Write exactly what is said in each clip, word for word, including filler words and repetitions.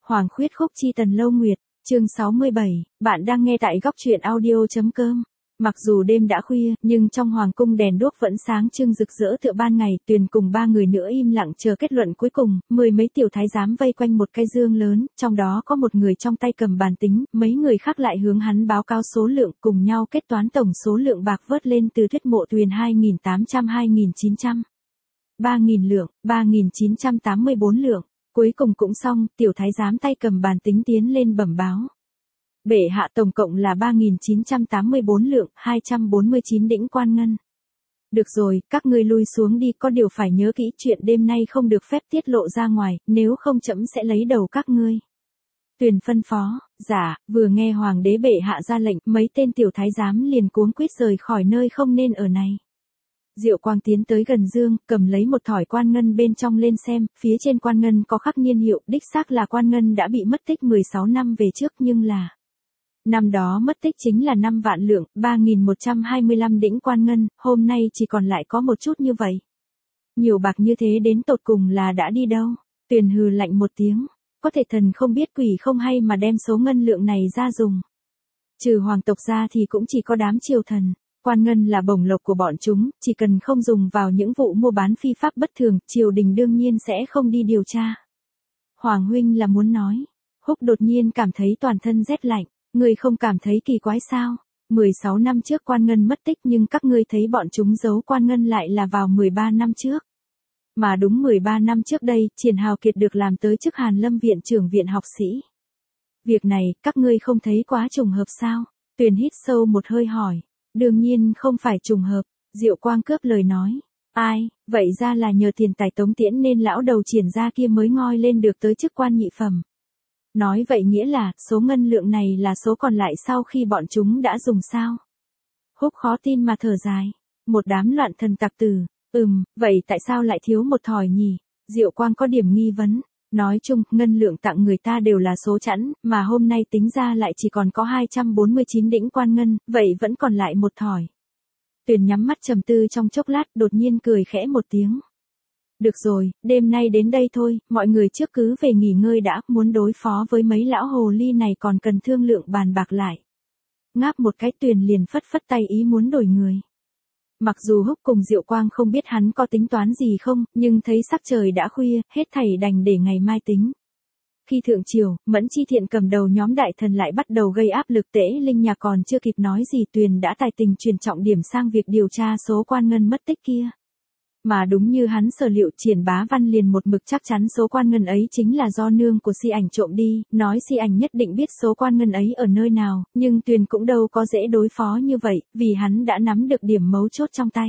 Hoàng khuyết khúc chi tần lâu nguyệt, chương sáu mươi bảy, bạn đang nghe tại góc truyện audio.com. Mặc dù đêm đã khuya, nhưng trong hoàng cung đèn đuốc vẫn sáng trưng rực rỡ tựa ban ngày. Tuyền cùng ba người nữa im lặng chờ kết luận cuối cùng. Mười mấy tiểu thái giám vây quanh một cái dương lớn, trong đó có một người trong tay cầm bàn tính, mấy người khác lại hướng hắn báo cáo số lượng, cùng nhau kết toán tổng số lượng bạc vớt lên từ Tuyết Mộ Tuyền hai nghìn tám trăm hai nghìn chín trăm. ba nghìn lượng, ba nghìn chín trăm tám mươi bốn lượng. Cuối cùng cũng xong, tiểu thái giám tay cầm bàn tính tiến lên bẩm báo. Bệ hạ tổng cộng là ba nghìn chín trăm tám mươi bốn lượng, hai trăm bốn mươi chín đĩnh quan ngân. Được rồi, các ngươi lui xuống đi, có điều phải nhớ kỹ chuyện đêm nay không được phép tiết lộ ra ngoài, nếu không trẫm sẽ lấy đầu các ngươi. Tuyền phân phó. Dạ. Vừa nghe hoàng đế bệ hạ ra lệnh, mấy tên tiểu thái giám liền cuống quýt rời khỏi nơi không nên ở này. Diệu Quang tiến tới gần dương, cầm lấy một thỏi quan ngân bên trong lên xem, phía trên quan ngân có khắc niên hiệu, đích xác là quan ngân đã bị mất tích mười sáu năm về trước, nhưng là năm đó mất tích chính là năm vạn lượng, ba nghìn một trăm hai mươi lăm đĩnh quan ngân, hôm nay chỉ còn lại có một chút như vậy. Nhiều bạc như thế đến tột cùng là đã đi đâu? Tuyền hừ lạnh một tiếng, có thể thần không biết quỷ không hay mà đem số ngân lượng này ra dùng. Trừ hoàng tộc ra thì cũng chỉ có đám triều thần. Quan ngân là bổng lộc của bọn chúng, chỉ cần không dùng vào những vụ mua bán phi pháp bất thường, triều đình đương nhiên sẽ không đi điều tra. Hoàng huynh là muốn nói. Húc đột nhiên cảm thấy toàn thân rét lạnh, người không cảm thấy kỳ quái sao? mười sáu năm trước quan ngân mất tích nhưng các ngươi thấy bọn chúng giấu quan ngân lại là vào mười ba năm trước. Mà đúng mười ba năm trước đây, Triển Hào Kiệt được làm tới chức Hàn Lâm viện trưởng viện học sĩ. Việc này, các ngươi không thấy quá trùng hợp sao? Tuyền hít sâu một hơi hỏi. Đương nhiên không phải trùng hợp, Diệu Quang cướp lời nói. Ai, vậy ra là nhờ tiền tài Tống Tiễn nên lão đầu Triển gia kia mới ngoi lên được tới chức quan nhị phẩm. Nói vậy nghĩa là, số ngân lượng này là số còn lại sau khi bọn chúng đã dùng sao? Húc khó tin mà thở dài. Một đám loạn thần tặc tử. Ừm, vậy tại sao lại thiếu một thỏi nhỉ? Diệu Quang có điểm nghi vấn. Nói chung, ngân lượng tặng người ta đều là số chẵn, mà hôm nay tính ra lại chỉ còn có hai trăm bốn mươi chín đĩnh quan ngân, vậy vẫn còn lại một thỏi. Tuyền nhắm mắt trầm tư trong chốc lát, đột nhiên cười khẽ một tiếng. Được rồi, đêm nay đến đây thôi, mọi người trước cứ về nghỉ ngơi đã, muốn đối phó với mấy lão hồ ly này còn cần thương lượng bàn bạc lại. Ngáp một cái Tuyền liền phất phất tay ý muốn đổi người. Mặc dù Húc cùng Diệu Quang không biết hắn có tính toán gì không, nhưng thấy sắc trời đã khuya, hết thảy đành để ngày mai tính. Khi thượng triều, Mẫn Chi Thiện cầm đầu nhóm đại thần lại bắt đầu gây áp lực. Tễ Linh Nhà còn chưa kịp nói gì Tuyền đã tài tình truyền trọng điểm sang việc điều tra số quan ngân mất tích kia. Mà đúng như hắn sở liệu, Triển Bá Văn liền một mực chắc chắn số quan ngân ấy chính là do nương của Si Ảnh trộm đi, nói Si Ảnh nhất định biết số quan ngân ấy ở nơi nào, nhưng Tuyền cũng đâu có dễ đối phó như vậy, vì hắn đã nắm được điểm mấu chốt trong tay.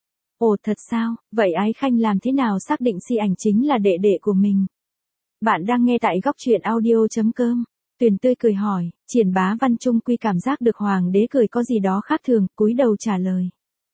Ồ thật sao, vậy Ái Khanh làm thế nào xác định Si Ảnh chính là đệ đệ của mình? Bạn đang nghe tại góc truyện audio.com. Tuyền tươi cười hỏi. Triển Bá Văn trung quy cảm giác được hoàng đế cười có gì đó khác thường, cúi đầu trả lời.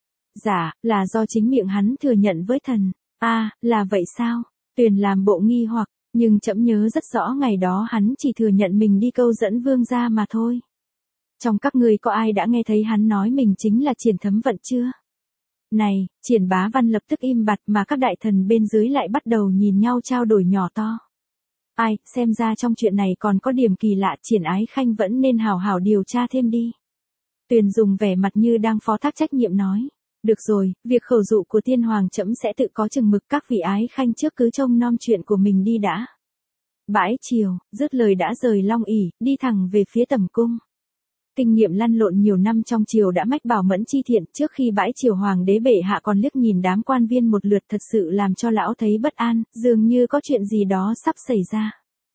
Dạ, là do chính miệng hắn thừa nhận với thần. A, à, là vậy sao? Tuyền làm bộ nghi hoặc, nhưng trẫm nhớ rất rõ ngày đó hắn chỉ thừa nhận mình đi câu dẫn vương gia mà thôi. Trong các ngươi có ai đã nghe thấy hắn nói mình chính là Triển Thấm Vận chưa? Này, Triển Bá Văn lập tức im bặt mà các đại thần bên dưới lại bắt đầu nhìn nhau trao đổi nhỏ to. Ai, xem ra trong chuyện này còn có điểm kỳ lạ, Triển Ái Khanh vẫn nên hào hào điều tra thêm đi. Tuyền dùng vẻ mặt như đang phó thác trách nhiệm nói. Được rồi, việc khẩu dụ của tiên hoàng trẫm sẽ tự có chừng mực, các vị Ái Khanh trước cứ trông nom chuyện của mình đi đã. Bãi triều, dứt lời đã rời Long ỷ, đi thẳng về phía tẩm cung. Kinh nghiệm lăn lộn nhiều năm trong triều đã mách bảo Mẫn Chi Thiện, trước khi bãi triều hoàng đế bệ hạ còn liếc nhìn đám quan viên một lượt, thật sự làm cho lão thấy bất an, dường như có chuyện gì đó sắp xảy ra.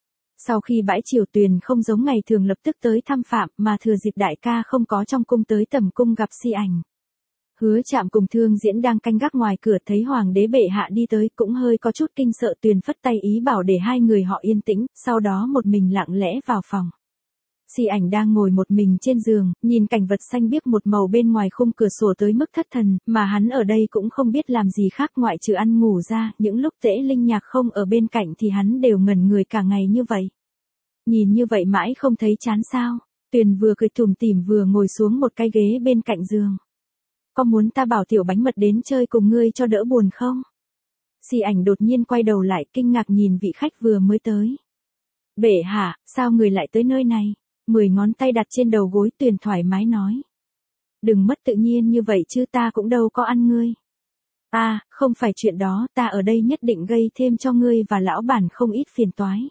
Sau khi bãi triều Tuyền không giống ngày thường lập tức tới thăm phạm, mà thừa dịp đại ca không có trong cung tới tẩm cung gặp Si Ảnh. Hứa Trạm cùng Thương Diễn đang canh gác ngoài cửa, thấy hoàng đế bệ hạ đi tới cũng hơi có chút kinh sợ. Tuyền phất tay ý bảo để hai người họ yên tĩnh, sau đó một mình lặng lẽ vào phòng. Si Ảnh đang ngồi một mình trên giường, nhìn cảnh vật xanh biếc một màu bên ngoài khung cửa sổ tới mức thất thần, mà hắn ở đây cũng không biết làm gì khác ngoại trừ ăn ngủ ra, những lúc Tễ Linh Nhạc không ở bên cạnh thì hắn đều ngẩn người cả ngày như vậy. Nhìn như vậy mãi không thấy chán sao? Tuyền vừa cười tủm tỉm vừa ngồi xuống một cái ghế bên cạnh giường. Có muốn ta bảo Tiểu Bánh Mật đến chơi cùng ngươi cho đỡ buồn không? Si Ảnh đột nhiên quay đầu lại kinh ngạc nhìn vị khách vừa mới tới. Bệ hạ, sao người lại tới nơi này? Mười ngón tay đặt trên đầu gối, Tuyền thoải mái nói. Đừng mất tự nhiên như vậy chứ, ta cũng đâu có ăn ngươi. À, không phải chuyện đó, ta ở đây nhất định gây thêm cho ngươi và lão bản không ít phiền toái.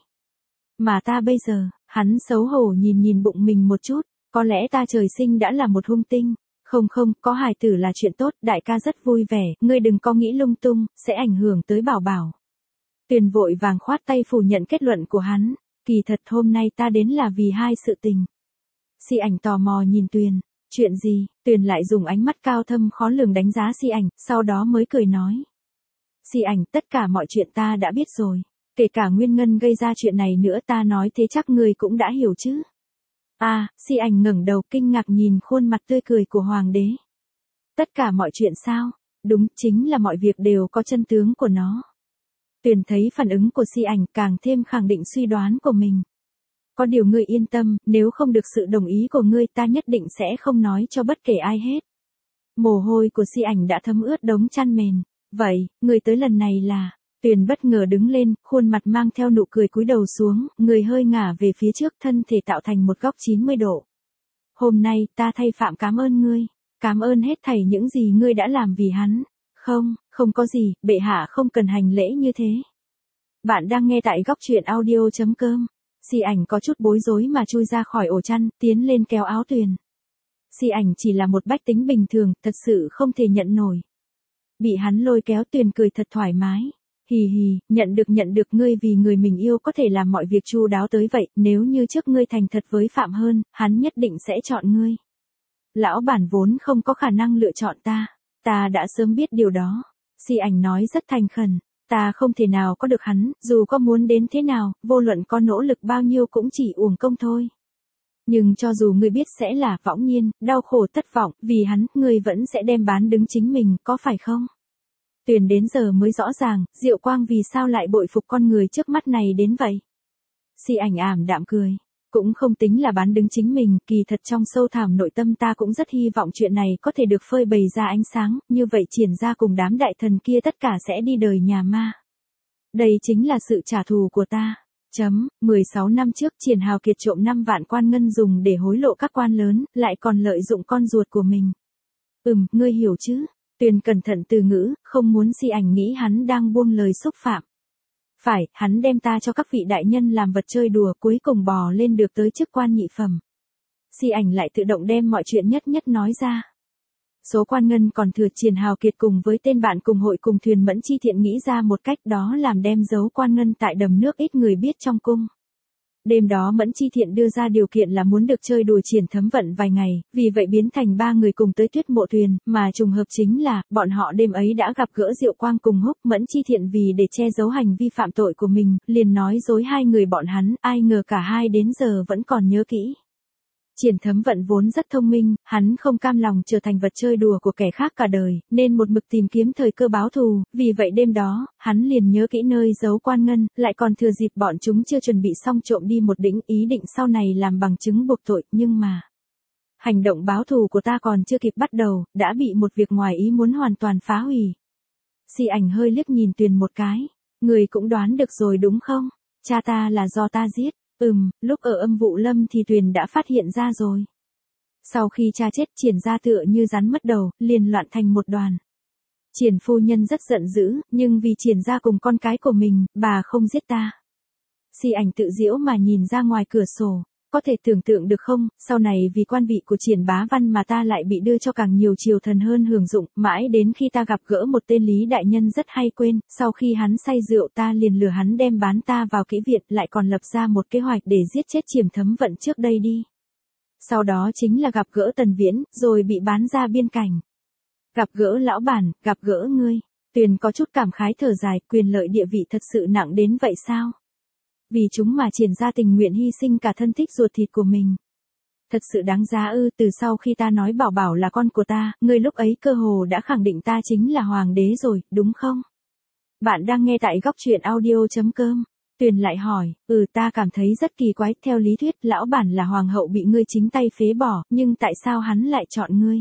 Mà ta bây giờ, hắn xấu hổ nhìn nhìn bụng mình một chút, có lẽ ta trời sinh đã là một hung tinh. Không không, có hài tử là chuyện tốt, đại ca rất vui vẻ, ngươi đừng có nghĩ lung tung, sẽ ảnh hưởng tới Bảo Bảo. Tuyền vội vàng khoát tay phủ nhận kết luận của hắn, kỳ thật hôm nay ta đến là vì hai sự tình. Si Ảnh tò mò nhìn Tuyền, chuyện gì? Tuyền lại dùng ánh mắt cao thâm khó lường đánh giá Si Ảnh, sau đó mới cười nói. Si Ảnh, tất cả mọi chuyện ta đã biết rồi, kể cả nguyên nhân gây ra chuyện này nữa, ta nói thế chắc ngươi cũng đã hiểu chứ. À, Si Ảnh ngẩng đầu kinh ngạc nhìn khuôn mặt tươi cười của hoàng đế. Tất cả mọi chuyện sao? Đúng, chính là mọi việc đều có chân tướng của nó. Tuyền thấy phản ứng của Si Ảnh càng thêm khẳng định suy đoán của mình. Có điều ngươi yên tâm, nếu không được sự đồng ý của ngươi ta nhất định sẽ không nói cho bất kể ai hết. Mồ hôi của Si Ảnh đã thấm ướt đống chăn mền. Vậy, ngươi tới lần này là... Tuyền bất ngờ đứng lên, khuôn mặt mang theo nụ cười cúi đầu xuống, người hơi ngả về phía trước, thân thể tạo thành một góc chín mươi độ. Hôm nay, ta thay Phạm cảm ơn ngươi. Cảm ơn hết thảy những gì ngươi đã làm vì hắn. Không, không có gì, bệ hạ không cần hành lễ như thế. Bạn đang nghe tại góc truyện audio chấm com. Si Ảnh có chút bối rối mà chui ra khỏi ổ chăn, tiến lên kéo áo Tuyền. Si Ảnh chỉ là một bách tính bình thường, thật sự không thể nhận nổi. Bị hắn lôi kéo, Tuyền cười thật thoải mái. Hì hì, nhận được nhận được, ngươi vì người mình yêu có thể làm mọi việc chu đáo tới vậy, nếu như trước ngươi thành thật với Phạm hơn, hắn nhất định sẽ chọn ngươi. Lão bản vốn không có khả năng lựa chọn ta, ta đã sớm biết điều đó. Si Ảnh nói rất thành khẩn, ta không thể nào có được hắn, dù có muốn đến thế nào, vô luận có nỗ lực bao nhiêu cũng chỉ uổng công thôi. Nhưng cho dù ngươi biết sẽ là võng nhiên, đau khổ thất vọng, vì hắn, ngươi vẫn sẽ đem bán đứng chính mình, có phải không? Tuyền đến giờ mới rõ ràng, Diệu Quang vì sao lại bội phục con người trước mắt này đến vậy. Si Ảnh ảm đạm cười. Cũng không tính là bán đứng chính mình, kỳ thật trong sâu thẳm nội tâm ta cũng rất hy vọng chuyện này có thể được phơi bày ra ánh sáng, như vậy Triển gia cùng đám đại thần kia tất cả sẽ đi đời nhà ma. Đây chính là sự trả thù của ta. Chấm, mười sáu năm trước Triển Hào Kiệt trộm năm vạn quan ngân dùng để hối lộ các quan lớn, lại còn lợi dụng con ruột của mình. Ừm, ngươi hiểu chứ? Tuyền cẩn thận từ ngữ, không muốn Si Ảnh nghĩ hắn đang buông lời xúc phạm. Phải, hắn đem ta cho các vị đại nhân làm vật chơi đùa, cuối cùng bò lên được tới chức quan nhị phẩm. Si Ảnh lại tự động đem mọi chuyện nhất nhất nói ra. Số quan ngân còn thừa, Triển Hào Kiệt cùng với tên bạn cùng hội cùng thuyền Mẫn Chi Thiện nghĩ ra một cách, đó làm đem giấu quan ngân tại đầm nước ít người biết trong cung. Đêm đó Mẫn Chi Thiện đưa ra điều kiện là muốn được chơi đùa Triển Thấm Vận vài ngày, vì vậy biến thành ba người cùng tới Tuyết Mộ Thuyền, mà trùng hợp chính là, bọn họ đêm ấy đã gặp gỡ Diệu Quang cùng Húc. Mẫn Chi Thiện vì để che giấu hành vi phạm tội của mình, liền nói dối hai người bọn hắn, ai ngờ cả hai đến giờ vẫn còn nhớ kỹ. Triển Thấm Vận vốn rất thông minh, hắn không cam lòng trở thành vật chơi đùa của kẻ khác cả đời, nên một mực tìm kiếm thời cơ báo thù, vì vậy đêm đó, hắn liền nhớ kỹ nơi giấu quan ngân, lại còn thừa dịp bọn chúng chưa chuẩn bị xong trộm đi một đỉnh, ý định sau này làm bằng chứng buộc tội, nhưng mà... Hành động báo thù của ta còn chưa kịp bắt đầu, đã bị một việc ngoài ý muốn hoàn toàn phá hủy. Si Ảnh hơi liếc nhìn Tuyền một cái, người cũng đoán được rồi đúng không? Cha ta là do ta giết. Ừm, lúc ở Âm Vụ Lâm thì Tuyền đã phát hiện ra rồi. Sau khi cha chết, Triển gia tựa như rắn mất đầu, liền loạn thành một đoàn. Triển phu nhân rất giận dữ, nhưng vì Triển gia cùng con cái của mình, bà không giết ta. Si Ảnh tự giễu mà nhìn ra ngoài cửa sổ. Có thể tưởng tượng được không, sau này vì quan vị của Triển Bá Văn mà ta lại bị đưa cho càng nhiều triều thần hơn hưởng dụng, mãi đến khi ta gặp gỡ một tên Lý đại nhân rất hay quên, sau khi hắn say rượu ta liền lừa hắn đem bán ta vào kỹ viện, lại còn lập ra một kế hoạch để giết chết Triển Thấm Vận trước đây đi. Sau đó chính là gặp gỡ Tần Viễn, rồi bị bán ra biên cảnh. Gặp gỡ lão bản, gặp gỡ ngươi. Tuyền có chút cảm khái thở dài, quyền lợi địa vị thật sự nặng đến vậy sao? Vì chúng mà Triển gia tình nguyện hy sinh cả thân thích ruột thịt của mình. Thật sự đáng giá ư, từ sau khi ta nói Bảo Bảo là con của ta, ngươi lúc ấy cơ hồ đã khẳng định ta chính là hoàng đế rồi, đúng không? Bạn đang nghe tại góc truyện audio chấm com. Tuyền lại hỏi, ừ ta cảm thấy rất kỳ quái, theo lý thuyết lão bản là hoàng hậu bị ngươi chính tay phế bỏ, nhưng tại sao hắn lại chọn ngươi?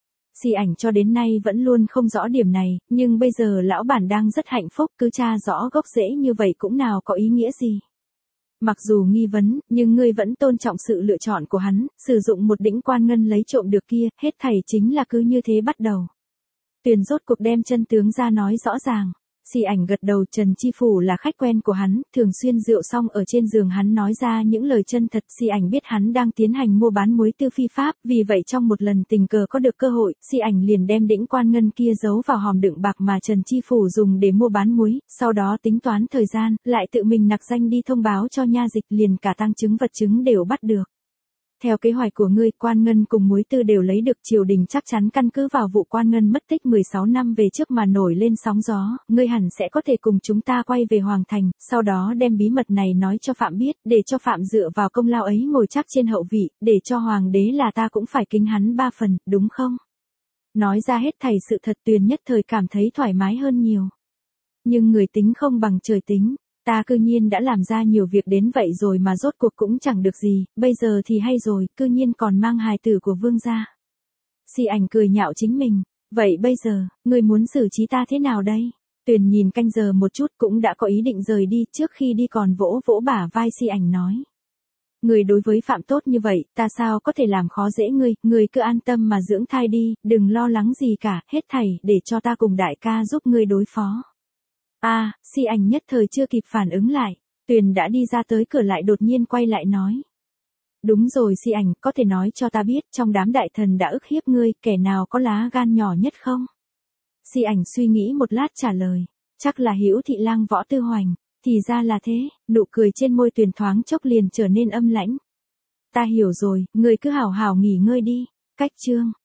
Si Ảnh cho đến nay vẫn luôn không rõ điểm này, nhưng bây giờ lão bản đang rất hạnh phúc, cứ tra rõ gốc rễ như vậy cũng nào có ý nghĩa gì. Mặc dù nghi vấn, nhưng ngươi vẫn tôn trọng sự lựa chọn của hắn, sử dụng một đĩnh quan ngân lấy trộm được kia, hết thảy chính là cứ như thế bắt đầu. Tuyền rốt cuộc đem chân tướng ra nói rõ ràng. Si ảnh gật đầu, Trần Chi Phủ là khách quen của hắn, thường xuyên rượu xong ở trên giường hắn nói ra những lời chân thật. Si ảnh biết hắn đang tiến hành mua bán muối tư phi pháp, vì vậy trong một lần tình cờ có được cơ hội, Si ảnh liền đem đĩnh quan ngân kia giấu vào hòm đựng bạc mà Trần Chi Phủ dùng để mua bán muối, sau đó tính toán thời gian, lại tự mình nặc danh đi thông báo cho nha dịch, liền cả tang chứng vật chứng đều bắt được. Theo kế hoạch của ngươi, quan ngân cùng muối tư đều lấy được, triều đình chắc chắn căn cứ vào vụ quan ngân mất tích mười sáu năm về trước mà nổi lên sóng gió, ngươi hẳn sẽ có thể cùng chúng ta quay về Hoàng Thành, sau đó đem bí mật này nói cho Phạm biết, để cho Phạm dựa vào công lao ấy ngồi chắc trên hậu vị, để cho Hoàng đế là ta cũng phải kính hắn ba phần, đúng không? Nói ra hết thảy sự thật, Tuyền nhất thời cảm thấy thoải mái hơn nhiều. Nhưng người tính không bằng trời tính. Ta cư nhiên đã làm ra nhiều việc đến vậy rồi mà rốt cuộc cũng chẳng được gì, bây giờ thì hay rồi, cư nhiên còn mang hài tử của vương gia. Si ảnh cười nhạo chính mình, vậy bây giờ, ngươi muốn xử trí ta thế nào đây? Tuyền nhìn canh giờ một chút cũng đã có ý định rời đi, trước khi đi còn vỗ vỗ bả vai Si ảnh nói. Ngươi đối với Phạm tốt như vậy, ta sao có thể làm khó dễ ngươi, ngươi cứ an tâm mà dưỡng thai đi, đừng lo lắng gì cả, hết thảy để cho ta cùng đại ca giúp ngươi đối phó. A, à, Si ảnh nhất thời chưa kịp phản ứng lại, Tuyền đã đi ra tới cửa lại đột nhiên quay lại nói. Đúng rồi Si ảnh, có thể nói cho ta biết trong đám đại thần đã ức hiếp ngươi, kẻ nào có lá gan nhỏ nhất không? Si ảnh suy nghĩ một lát trả lời, chắc là Hữu Thị Lang Võ Tư Hoành, thì ra là thế, nụ cười trên môi Tuyền thoáng chốc liền trở nên âm lãnh. Ta hiểu rồi, ngươi cứ hào hào nghỉ ngơi đi, cách chương.